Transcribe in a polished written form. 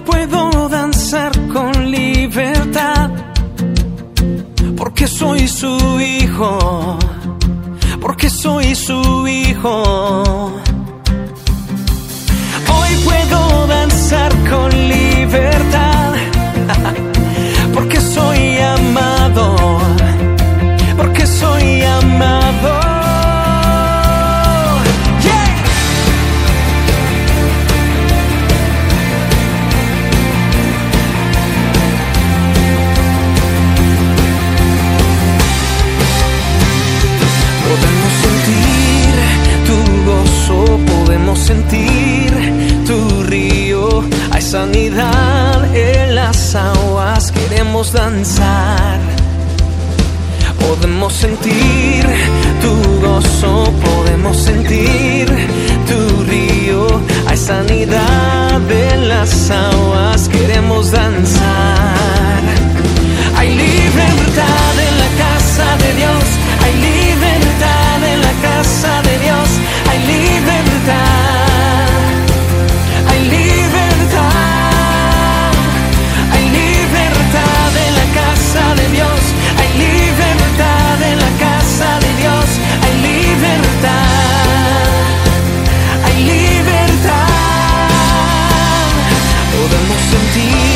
puedo danzar con libertad, porque soy su hijo, porque soy su hijo. Hoy puedo danzar con libertad, porque soy amado, porque soy amado. Podemos sentir tu río, hay sanidad en las aguas, queremos danzar. Podemos sentir tu gozo, podemos sentir tu río, hay sanidad en las aguas, queremos danzar. Hay libertad en la casa de Dios, hay libertad en la casa de Dios, hay libertad, hay libertad, hay libertad en la casa de Dios, hay libertad en la casa de Dios, hay libertad, hay libertad. Podemos sentir